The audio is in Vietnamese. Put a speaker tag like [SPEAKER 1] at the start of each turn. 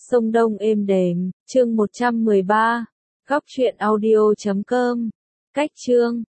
[SPEAKER 1] sông Đông êm đềm, chương 113, góc truyện audio.com, cách chương.